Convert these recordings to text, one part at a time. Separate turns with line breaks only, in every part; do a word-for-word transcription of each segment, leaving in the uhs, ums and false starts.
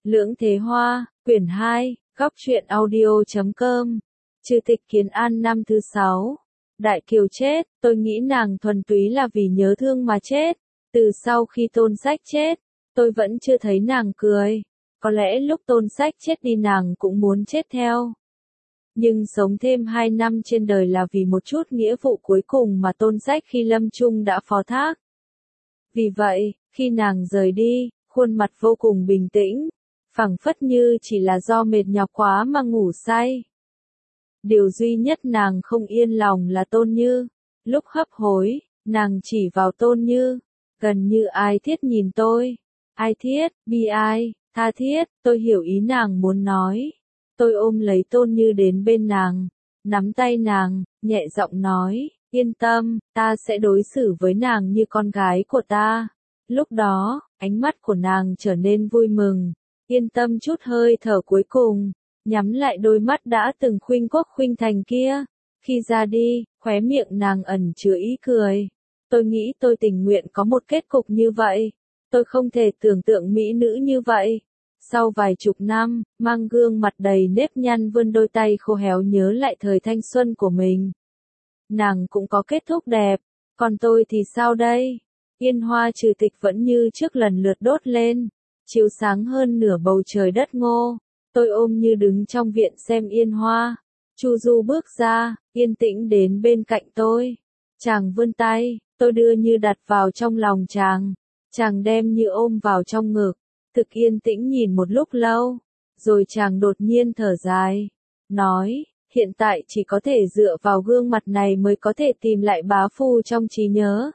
Lưỡng Thế Hoa, quyển hai, góc truyện audio chấm com. Trừ tịch Kiến An năm thứ sáu. Đại Kiều chết, tôi nghĩ nàng thuần túy là vì nhớ thương mà chết. Từ sau khi Tôn Sách chết, tôi vẫn chưa thấy nàng cười. Có lẽ lúc Tôn Sách chết đi nàng cũng muốn chết theo. Nhưng sống thêm hai năm trên đời là vì một chút nghĩa vụ cuối cùng mà Tôn Sách khi lâm chung đã phó thác. Vì vậy, khi nàng rời đi, khuôn mặt vô cùng bình tĩnh, phảng phất như chỉ là do mệt nhọc quá mà ngủ say. Điều duy nhất nàng không yên lòng là Tôn Như. Lúc hấp hối, nàng chỉ vào Tôn Như, gần như ai thiết nhìn tôi. Ai thiết, bi ai, tha thiết, tôi hiểu ý nàng muốn nói. Tôi ôm lấy Tôn Như đến bên nàng, nắm tay nàng, nhẹ giọng nói, yên tâm, ta sẽ đối xử với nàng như con gái của ta. Lúc đó, ánh mắt của nàng trở nên vui mừng, yên tâm chút hơi thở cuối cùng, nhắm lại đôi mắt đã từng khuynh quốc khuynh thành kia. Khi ra đi, khóe miệng nàng ẩn chứa ý cười. Tôi nghĩ tôi tình nguyện có một kết cục như vậy. Tôi không thể tưởng tượng mỹ nữ như vậy. Sau vài chục năm, mang gương mặt đầy nếp nhăn vươn đôi tay khô héo nhớ lại thời thanh xuân của mình. Nàng cũng có kết thúc đẹp, còn tôi thì sao đây? Yên hoa trừ tịch vẫn như trước lần lượt đốt lên, chiếu sáng hơn nửa bầu trời đất ngô. Tôi ôm Như đứng trong viện xem yên hoa. Chu Du bước ra, yên tĩnh đến bên cạnh tôi. Chàng vươn tay, tôi đưa Như đặt vào trong lòng chàng. Chàng đem Như ôm vào trong ngực. Thực yên tĩnh nhìn một lúc lâu, rồi chàng đột nhiên thở dài, nói, hiện tại chỉ có thể dựa vào gương mặt này mới có thể tìm lại bá phu trong trí nhớ.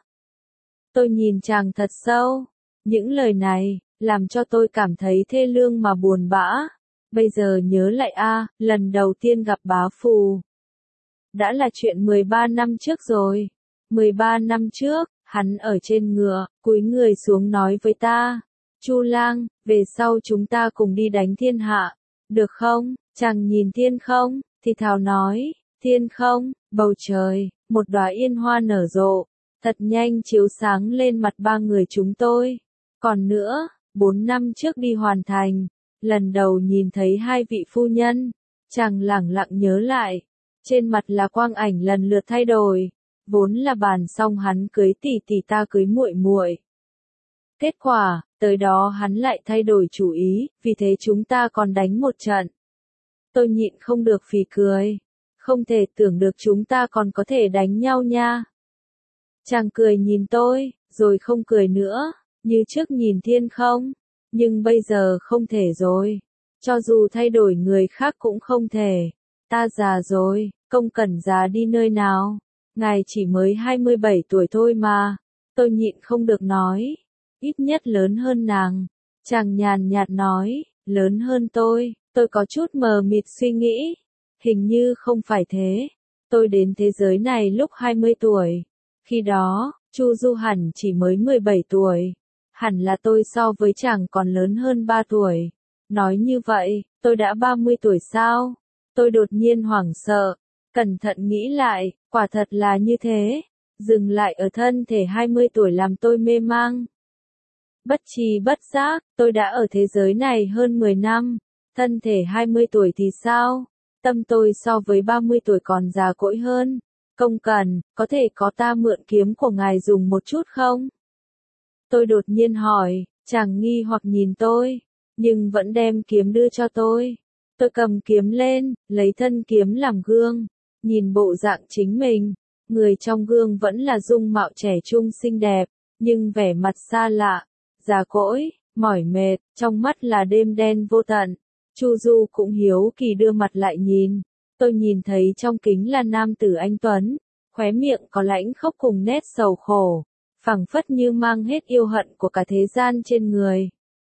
Tôi nhìn chàng thật sâu, những lời này, làm cho tôi cảm thấy thê lương mà buồn bã. Bây giờ nhớ lại a, lần đầu tiên gặp bá phu. Đã là chuyện mười ba năm trước rồi. mười ba năm trước, hắn ở trên ngựa, cúi người xuống nói với ta. Chu Lang, về sau chúng ta cùng đi đánh thiên hạ, được không? Chàng nhìn thiên không, thì thào nói, thiên không, bầu trời, một đóa yên hoa nở rộ, thật nhanh chiếu sáng lên mặt ba người chúng tôi. Còn nữa, bốn năm trước đi Hoàn Thành, lần đầu nhìn thấy hai vị phu nhân, chàng lẳng lặng nhớ lại, trên mặt là quang ảnh lần lượt thay đổi, vốn là bàn xong hắn cưới tỷ tỷ ta cưới muội muội. Kết quả, tới đó hắn lại thay đổi chủ ý, vì thế chúng ta còn đánh một trận. Tôi nhịn không được phì cười. Không thể tưởng được chúng ta còn có thể đánh nhau nha. Chàng cười nhìn tôi, rồi không cười nữa, như trước nhìn thiên không. Nhưng bây giờ không thể rồi. Cho dù thay đổi người khác cũng không thể. Ta già rồi, Công Cẩn già đi nơi nào. Ngài chỉ mới hai mươi bảy tuổi thôi mà. Tôi nhịn không được nói. Ít nhất lớn hơn nàng. Chàng nhàn nhạt nói, lớn hơn tôi. Tôi có chút mờ mịt suy nghĩ. Hình như không phải thế. Tôi đến thế giới này lúc hai mươi tuổi. Khi đó, Chu Du hẳn chỉ mới mười bảy tuổi. Hẳn là tôi so với chàng còn lớn hơn ba tuổi. Nói như vậy, tôi đã ba mươi tuổi sao? Tôi đột nhiên hoảng sợ. Cẩn thận nghĩ lại, quả thật là như thế. Dừng lại ở thân thể hai mươi tuổi làm tôi mê mang. Bất tri bất giác, tôi đã ở thế giới này hơn mười năm. Thân thể hai mươi tuổi thì sao? Tâm tôi so với ba mươi tuổi còn già cỗi hơn. Công Cẩn, có thể có ta mượn kiếm của ngài dùng một chút không? Tôi đột nhiên hỏi, chàng nghi hoặc nhìn tôi, nhưng vẫn đem kiếm đưa cho tôi. Tôi cầm kiếm lên, lấy thân kiếm làm gương, nhìn bộ dạng chính mình. Người trong gương vẫn là dung mạo trẻ trung xinh đẹp, nhưng vẻ mặt xa lạ, già cỗi, mỏi mệt, trong mắt là đêm đen vô tận. Chu Du cũng hiếu kỳ đưa mặt lại nhìn. Tôi nhìn thấy trong kính là nam tử anh tuấn, khóe miệng có lãnh khốc cùng nét sầu khổ, phảng phất như mang hết yêu hận của cả thế gian trên người.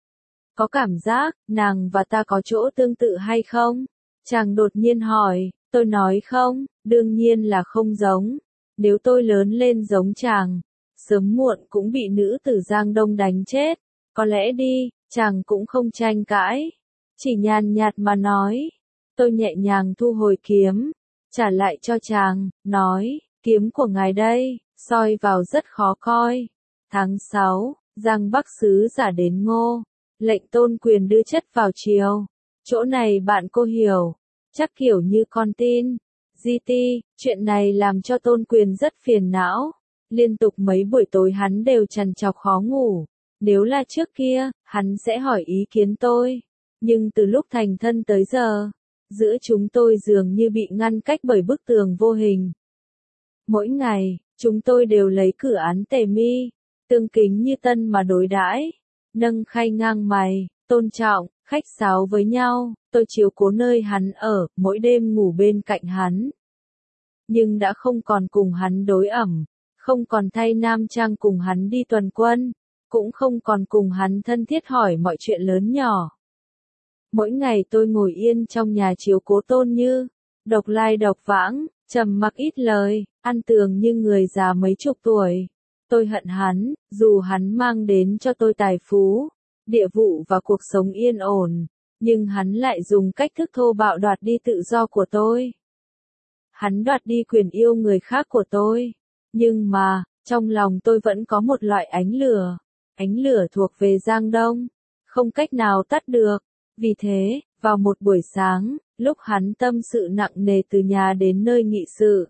Có cảm giác, nàng và ta có chỗ tương tự hay không? Chàng đột nhiên hỏi, tôi nói không, đương nhiên là không giống. Nếu tôi lớn lên giống chàng, sớm muộn cũng bị nữ tử Giang Đông đánh chết. Có lẽ đi, chàng cũng không tranh cãi. Chỉ nhàn nhạt mà nói. Tôi nhẹ nhàng thu hồi kiếm, trả lại cho chàng, nói, kiếm của ngài đây, soi vào rất khó coi. Tháng sáu, Giang Bắc sứ giả đến Ngô. Lệnh Tôn Quyền đưa chất vào triều. Chỗ này bạn cô hiểu. Chắc kiểu như con tin. giê tê, chuyện này làm cho Tôn Quyền rất phiền não. Liên tục mấy buổi tối hắn đều trằn trọc khó ngủ. Nếu là trước kia, hắn sẽ hỏi ý kiến tôi. Nhưng từ lúc thành thân tới giờ, giữa chúng tôi dường như bị ngăn cách bởi bức tường vô hình. Mỗi ngày, chúng tôi đều lấy cửa án tề mi, tương kính như tân mà đối đãi, nâng khay ngang mày, tôn trọng, khách sáo với nhau, tôi chiếu cố nơi hắn ở, mỗi đêm ngủ bên cạnh hắn. Nhưng đã không còn cùng hắn đối ẩm, không còn thay nam trang cùng hắn đi tuần quân, cũng không còn cùng hắn thân thiết hỏi mọi chuyện lớn nhỏ. Mỗi ngày tôi ngồi yên trong nhà chiếu cố Tôn Như, độc lai độc vãng, trầm mặc ít lời, ăn tường như người già mấy chục tuổi. Tôi hận hắn, dù hắn mang đến cho tôi tài phú, địa vụ và cuộc sống yên ổn, nhưng hắn lại dùng cách thức thô bạo đoạt đi tự do của tôi. Hắn đoạt đi quyền yêu người khác của tôi, nhưng mà, trong lòng tôi vẫn có một loại ánh lửa, ánh lửa thuộc về Giang Đông, không cách nào tắt được. Vì thế, vào một buổi sáng, lúc hắn tâm sự nặng nề từ nhà đến nơi nghị sự,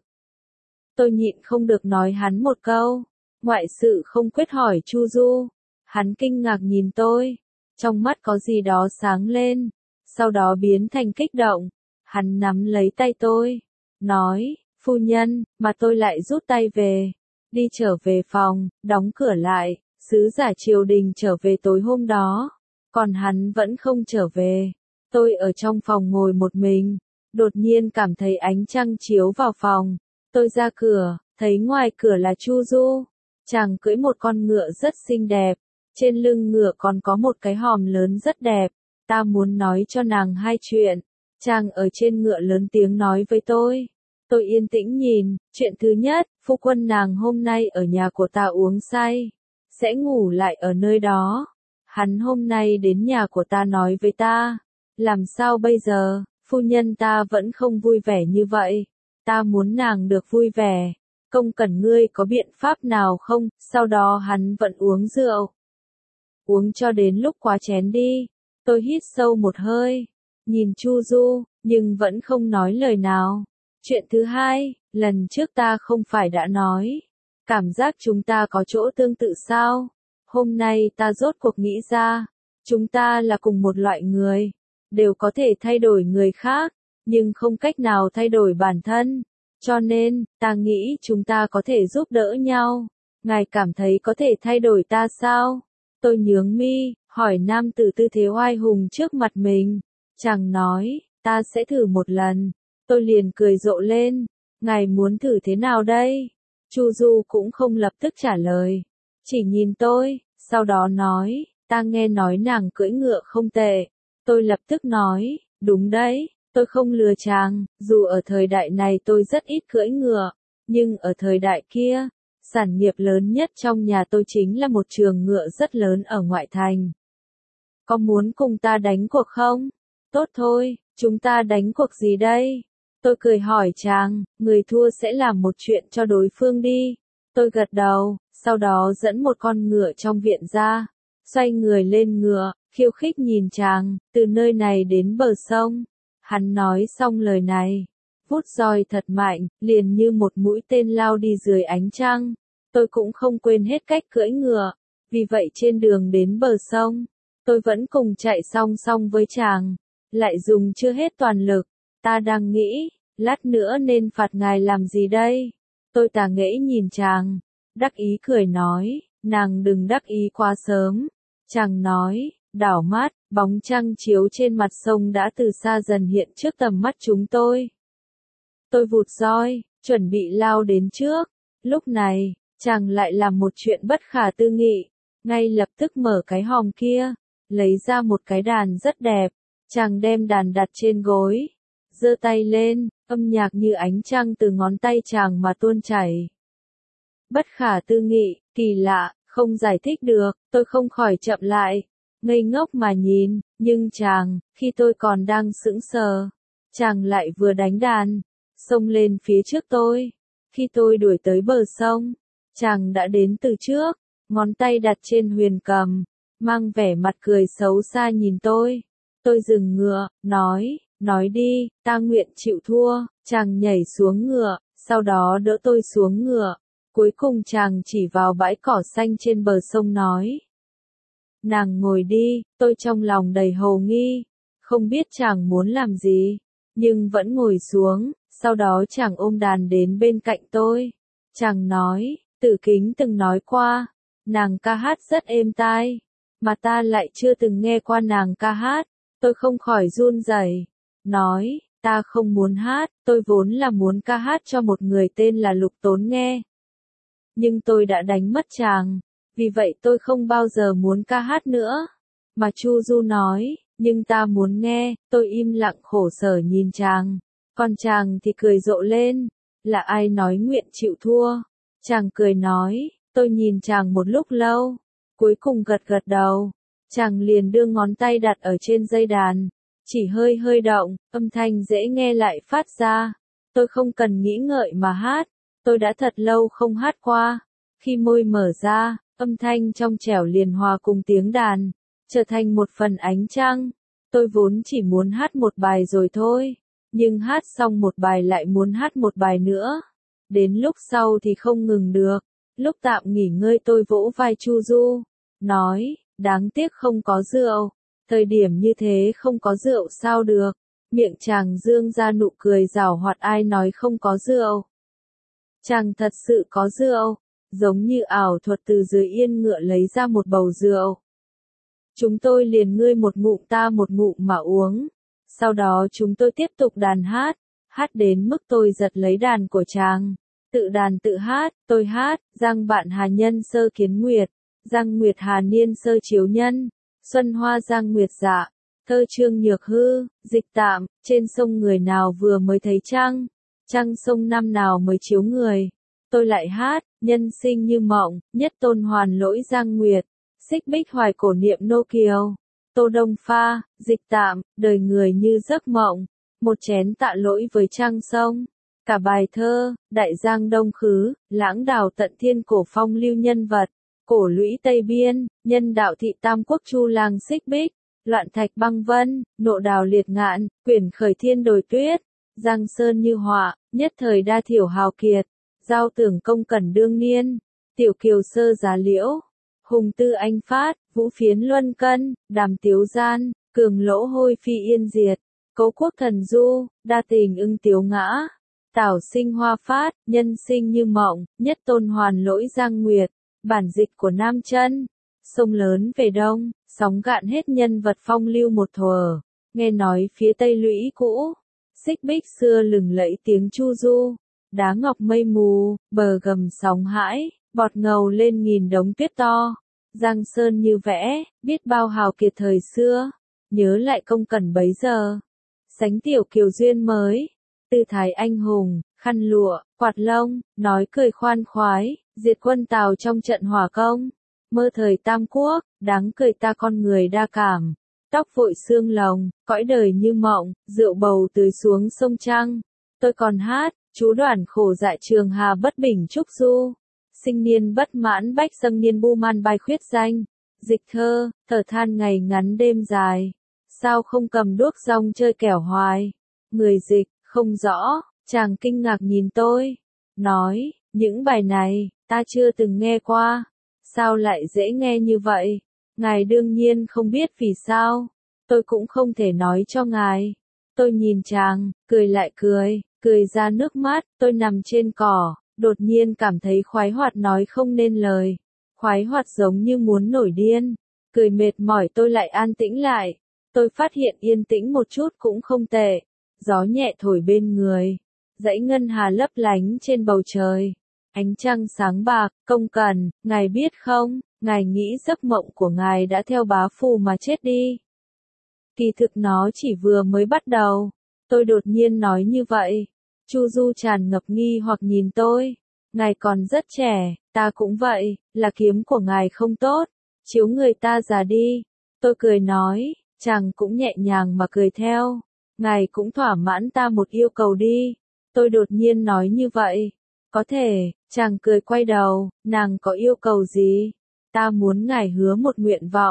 tôi nhịn không được nói hắn một câu, ngoại sự không quyết hỏi Chu Du. Hắn kinh ngạc nhìn tôi, trong mắt có gì đó sáng lên, sau đó biến thành kích động. Hắn nắm lấy tay tôi, nói, phu nhân, mà tôi lại rút tay về, đi trở về phòng, đóng cửa lại. Sứ giả triều đình trở về tối hôm đó, còn hắn vẫn không trở về. Tôi ở trong phòng ngồi một mình, đột nhiên cảm thấy ánh trăng chiếu vào phòng. Tôi ra cửa, thấy ngoài cửa là Chu Du. Chàng cưỡi một con ngựa rất xinh đẹp, trên lưng ngựa còn có một cái hòm lớn rất đẹp. Ta muốn nói cho nàng hai chuyện. Chàng ở trên ngựa lớn tiếng nói với tôi. Tôi yên tĩnh nhìn, chuyện thứ nhất, phu quân nàng hôm nay ở nhà của ta uống say, sẽ ngủ lại ở nơi đó. Hắn hôm nay đến nhà của ta nói với ta, làm sao bây giờ, phu nhân ta vẫn không vui vẻ như vậy, ta muốn nàng được vui vẻ, Công Cẩn ngươi có biện pháp nào không? Sau đó hắn vẫn uống rượu, uống cho đến lúc quá chén đi. Tôi hít sâu một hơi, nhìn Chu Du, nhưng vẫn không nói lời nào. Chuyện thứ hai, lần trước ta không phải đã nói, cảm giác chúng ta có chỗ tương tự sao? Hôm nay ta rốt cuộc nghĩ ra, chúng ta là cùng một loại người, đều có thể thay đổi người khác, nhưng không cách nào thay đổi bản thân. Cho nên, ta nghĩ chúng ta có thể giúp đỡ nhau. Ngài cảm thấy có thể thay đổi ta sao? Tôi nhướng mi, hỏi nam tử tư thế oai hùng trước mặt mình. Chàng nói, ta sẽ thử một lần. Tôi liền cười rộ lên. Ngài muốn thử thế nào đây? Chu Du cũng không lập tức trả lời, chỉ nhìn tôi, sau đó nói, ta nghe nói nàng cưỡi ngựa không tệ. Tôi lập tức nói, đúng đấy, tôi không lừa chàng, dù ở thời đại này tôi rất ít cưỡi ngựa, nhưng ở thời đại kia, sản nghiệp lớn nhất trong nhà tôi chính là một trường ngựa rất lớn ở ngoại thành. Có muốn cùng ta đánh cuộc không? Tốt thôi, chúng ta đánh cuộc gì đây? Tôi cười hỏi chàng, người thua sẽ làm một chuyện cho đối phương đi. Tôi gật đầu, sau đó dẫn một con ngựa trong viện ra, xoay người lên ngựa, khiêu khích nhìn chàng, từ nơi này đến bờ sông. Hắn nói xong lời này, vút roi thật mạnh, liền như một mũi tên lao đi dưới ánh trăng. Tôi cũng không quên hết cách cưỡi ngựa, vì vậy trên đường đến bờ sông, tôi vẫn cùng chạy song song với chàng, lại dùng chưa hết toàn lực. Ta đang nghĩ, lát nữa nên phạt ngài làm gì đây? Tôi tà nghễ nhìn chàng, đắc ý cười nói, nàng đừng đắc ý quá sớm. Chàng nói, đảo mắt, bóng trăng chiếu trên mặt sông đã từ xa dần hiện trước tầm mắt chúng tôi. Tôi vụt roi, chuẩn bị lao đến trước. Lúc này, chàng lại làm một chuyện bất khả tư nghị, ngay lập tức mở cái hòm kia, lấy ra một cái đàn rất đẹp. Chàng đem đàn đặt trên gối, giơ tay lên, âm nhạc như ánh trăng từ ngón tay chàng mà tuôn chảy. Bất khả tư nghị, kỳ lạ, không giải thích được, tôi không khỏi chậm lại, ngây ngốc mà nhìn, nhưng chàng, khi tôi còn đang sững sờ, chàng lại vừa đánh đàn, xông lên phía trước tôi. Khi tôi đuổi tới bờ sông, chàng đã đến từ trước, ngón tay đặt trên huyền cầm, mang vẻ mặt cười xấu xa nhìn tôi. Tôi dừng ngựa, nói, nói đi, ta nguyện chịu thua. Chàng nhảy xuống ngựa, sau đó đỡ tôi xuống ngựa. Cuối cùng chàng chỉ vào bãi cỏ xanh trên bờ sông nói. Nàng ngồi đi, tôi trong lòng đầy hồ nghi, không biết chàng muốn làm gì, nhưng vẫn ngồi xuống, sau đó chàng ôm đàn đến bên cạnh tôi. Chàng nói, Tử Kính từng nói qua, nàng ca hát rất êm tai, mà ta lại chưa từng nghe qua nàng ca hát. Tôi không khỏi run rẩy, nói, ta không muốn hát, tôi vốn là muốn ca hát cho một người tên là Lục Tốn nghe. Nhưng tôi đã đánh mất chàng, vì vậy tôi không bao giờ muốn ca hát nữa. Mà Chu Du nói, nhưng ta muốn nghe. Tôi im lặng khổ sở nhìn chàng, còn chàng thì cười rộ lên. Là ai nói nguyện chịu thua? Chàng cười nói. Tôi nhìn chàng một lúc lâu, cuối cùng gật gật đầu. Chàng liền đưa ngón tay đặt ở trên dây đàn, chỉ hơi hơi động, âm thanh dễ nghe lại phát ra. Tôi không cần nghĩ ngợi mà hát, tôi đã thật lâu không hát qua. Khi môi mở ra, âm thanh trong trẻo liền hòa cùng tiếng đàn, trở thành một phần ánh trăng. Tôi vốn chỉ muốn hát một bài rồi thôi, nhưng hát xong một bài lại muốn hát một bài nữa. Đến lúc sau thì không ngừng được. Lúc tạm nghỉ ngơi tôi vỗ vai Chu Du, nói, đáng tiếc không có rượu. Thời điểm như thế không có rượu sao được. Miệng chàng dương ra nụ cười giảo hoạt, ai nói không có rượu. Chàng thật sự có rượu, giống như ảo thuật từ dưới yên ngựa lấy ra một bầu rượu. Chúng tôi liền ngươi một ngụm ta một ngụm mà uống. Sau đó chúng tôi tiếp tục đàn hát, hát đến mức tôi giật lấy đàn của chàng. Tự đàn tự hát, tôi hát, Giang bạn hà nhân sơ kiến nguyệt, Giang nguyệt hà niên sơ chiếu nhân, xuân hoa Giang nguyệt dạ, thơ Trương Nhược Hư, dịch tạm, trên sông người nào vừa mới thấy trăng, trăng sông năm nào mới chiếu người. Tôi lại hát, nhân sinh như mộng, nhất tôn hoàn lỗi Giang nguyệt, xích bích hoài cổ niệm nô kiều, Tô Đông pha, dịch tạm, đời người như giấc mộng, một chén tạ lỗi với trăng sông. Cả bài thơ, đại giang đông khứ, lãng đào tận thiên cổ phong lưu nhân vật, cổ lũy Tây Biên, nhân đạo thị tam quốc chu lang xích bích, loạn thạch băng vân, nộ đào liệt ngạn, quyển khởi thiên đồi tuyết, giang sơn như họa, nhất thời đa thiểu hào kiệt, giao tưởng công cẩn đương niên, tiểu kiều sơ giá liễu, hùng tư anh phát, vũ phiến luân cân, đàm tiếu gian, cường lỗ hôi phi yên diệt, cấu quốc thần du, đa tình ưng tiếu ngã. Tảo sinh hoa phát, nhân sinh như mộng, nhất tôn hoàn lỗi Giang nguyệt, bản dịch của Nam Chân. Sông lớn về đông, sóng gạn hết nhân vật phong lưu một thuở, nghe nói phía tây lũy cũ, xích bích xưa lừng lẫy tiếng chu du, đá ngọc mây mù, bờ gầm sóng hãi, bọt ngầu lên nghìn đống tuyết to, Giang sơn như vẽ, biết bao hào kiệt thời xưa, nhớ lại công cẩn bấy giờ, sánh tiểu kiều duyên mới. Tư thái anh hùng, khăn lụa, quạt lông, nói cười khoan khoái, diệt quân Tào trong trận hỏa công. Mơ thời Tam Quốc, đáng cười ta con người đa cảm. Tóc vội xương lồng, cõi đời như mộng, rượu bầu tưới xuống sông Trăng. Tôi còn hát, chú đoàn khổ dại trường hà bất bình trúc du. Sinh niên bất mãn bách dâng niên bu man bài khuyết danh. Dịch thơ, thở than ngày ngắn đêm dài. Sao không cầm đuốc rong chơi kẻo hoài. Người dịch. Không rõ, chàng kinh ngạc nhìn tôi, nói, những bài này, ta chưa từng nghe qua, sao lại dễ nghe như vậy? Ngài đương nhiên không biết vì sao, tôi cũng không thể nói cho ngài. Tôi nhìn chàng, cười lại cười, cười ra nước mắt, tôi nằm trên cỏ, đột nhiên cảm thấy khoái hoạt nói không nên lời, khoái hoạt giống như muốn nổi điên, cười mệt mỏi tôi lại an tĩnh lại, tôi phát hiện yên tĩnh một chút cũng không tệ. Gió nhẹ thổi bên người, dãy ngân hà lấp lánh trên bầu trời, ánh trăng sáng bạc, công cẩn, ngài biết không, ngài nghĩ giấc mộng của ngài đã theo bá phù mà chết đi. Kỳ thực nó chỉ vừa mới bắt đầu, tôi đột nhiên nói như vậy. Chu Du tràn ngập nghi hoặc nhìn tôi, ngài còn rất trẻ, ta cũng vậy, là kiếm của ngài không tốt, chiếu người ta già đi. Tôi cười nói, chàng cũng nhẹ nhàng mà cười theo. Ngài cũng thỏa mãn ta một yêu cầu đi. Tôi đột nhiên nói như vậy. Có thể, chàng cười quay đầu, nàng có yêu cầu gì? Ta muốn ngài hứa một nguyện vọng,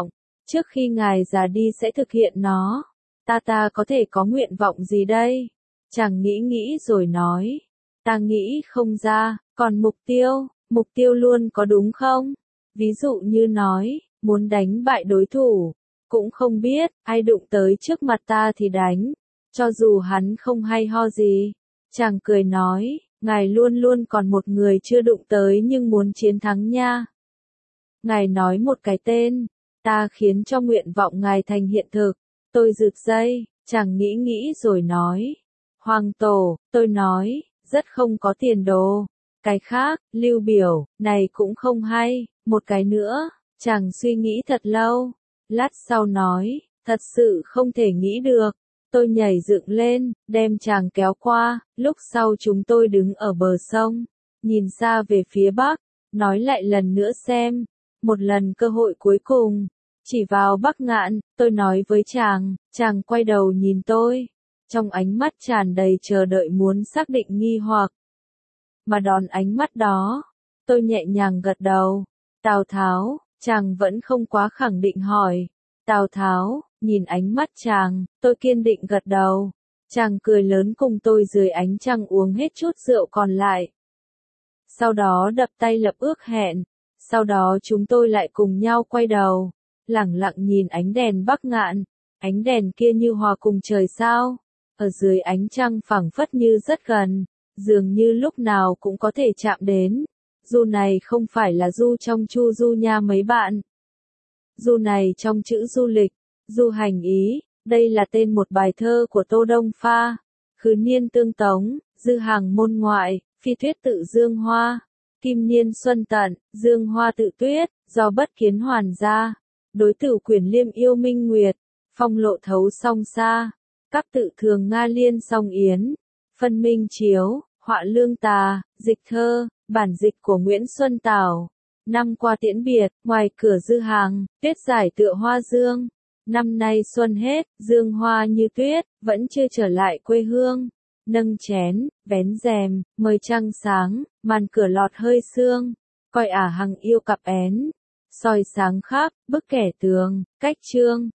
trước khi ngài già đi sẽ thực hiện nó. Ta ta có thể có nguyện vọng gì đây? Chàng nghĩ nghĩ rồi nói. Ta nghĩ không ra, còn mục tiêu, mục tiêu luôn có đúng không? Ví dụ như nói, muốn đánh bại đối thủ, cũng không biết, ai đụng tới trước mặt ta thì đánh, cho dù hắn không hay ho gì. Chàng cười nói, ngài luôn luôn còn một người chưa đụng tới nhưng muốn chiến thắng nha. Ngài nói một cái tên, ta khiến cho nguyện vọng ngài thành hiện thực. Tôi rực dây, chàng nghĩ nghĩ rồi nói. Hoàng tổ, tôi nói, rất không có tiền đồ. Cái khác, Lưu Biểu, này cũng không hay. Một cái nữa, chàng suy nghĩ thật lâu. Lát sau nói, thật sự không thể nghĩ được. Tôi nhảy dựng lên, đem chàng kéo qua, lúc sau chúng tôi đứng ở bờ sông, nhìn xa về phía bắc, nói lại lần nữa xem, một lần cơ hội cuối cùng, chỉ vào Bắc Ngạn, tôi nói với chàng, chàng quay đầu nhìn tôi, trong ánh mắt tràn đầy chờ đợi muốn xác định nghi hoặc. Mà đón ánh mắt đó, tôi nhẹ nhàng gật đầu, Tào Tháo, chàng vẫn không quá khẳng định hỏi, Tào Tháo, nhìn ánh mắt chàng, tôi kiên định gật đầu. Chàng cười lớn cùng tôi dưới ánh trăng uống hết chút rượu còn lại. Sau đó đập tay lập ước hẹn. Sau đó chúng tôi lại cùng nhau quay đầu, lẳng lặng nhìn ánh đèn Bắc Ngạn. Ánh đèn kia như hòa cùng trời sao. Ở dưới ánh trăng phẳng phất như rất gần, dường như lúc nào cũng có thể chạm đến. Du này không phải là du trong chu du nha mấy bạn. Du này trong chữ du lịch. Du hành ý, đây là tên một bài thơ của Tô Đông Pha. Khứ niên tương tống, dư hàng môn ngoại, phi tuyết tự dương hoa. Kim niên xuân tận, dương hoa tự tuyết, do bất kiến hoàn gia. Đối tử quyển liêm yêu minh nguyệt, phong lộ thấu song xa. Các tự thường Nga liên song yến, phân minh chiếu, họa lương tà, dịch thơ, bản dịch của Nguyễn Xuân Tảo. Năm qua tiễn biệt, ngoài cửa dư hàng, tuyết giải tựa hoa dương. Năm nay xuân hết, dương hoa như tuyết, vẫn chưa trở lại quê hương. Nâng chén, vén rèm, mời trăng sáng, màn cửa lọt hơi sương. Coi ả hằng yêu cặp én, soi sáng khắp, bức kẻ tường, cách trương.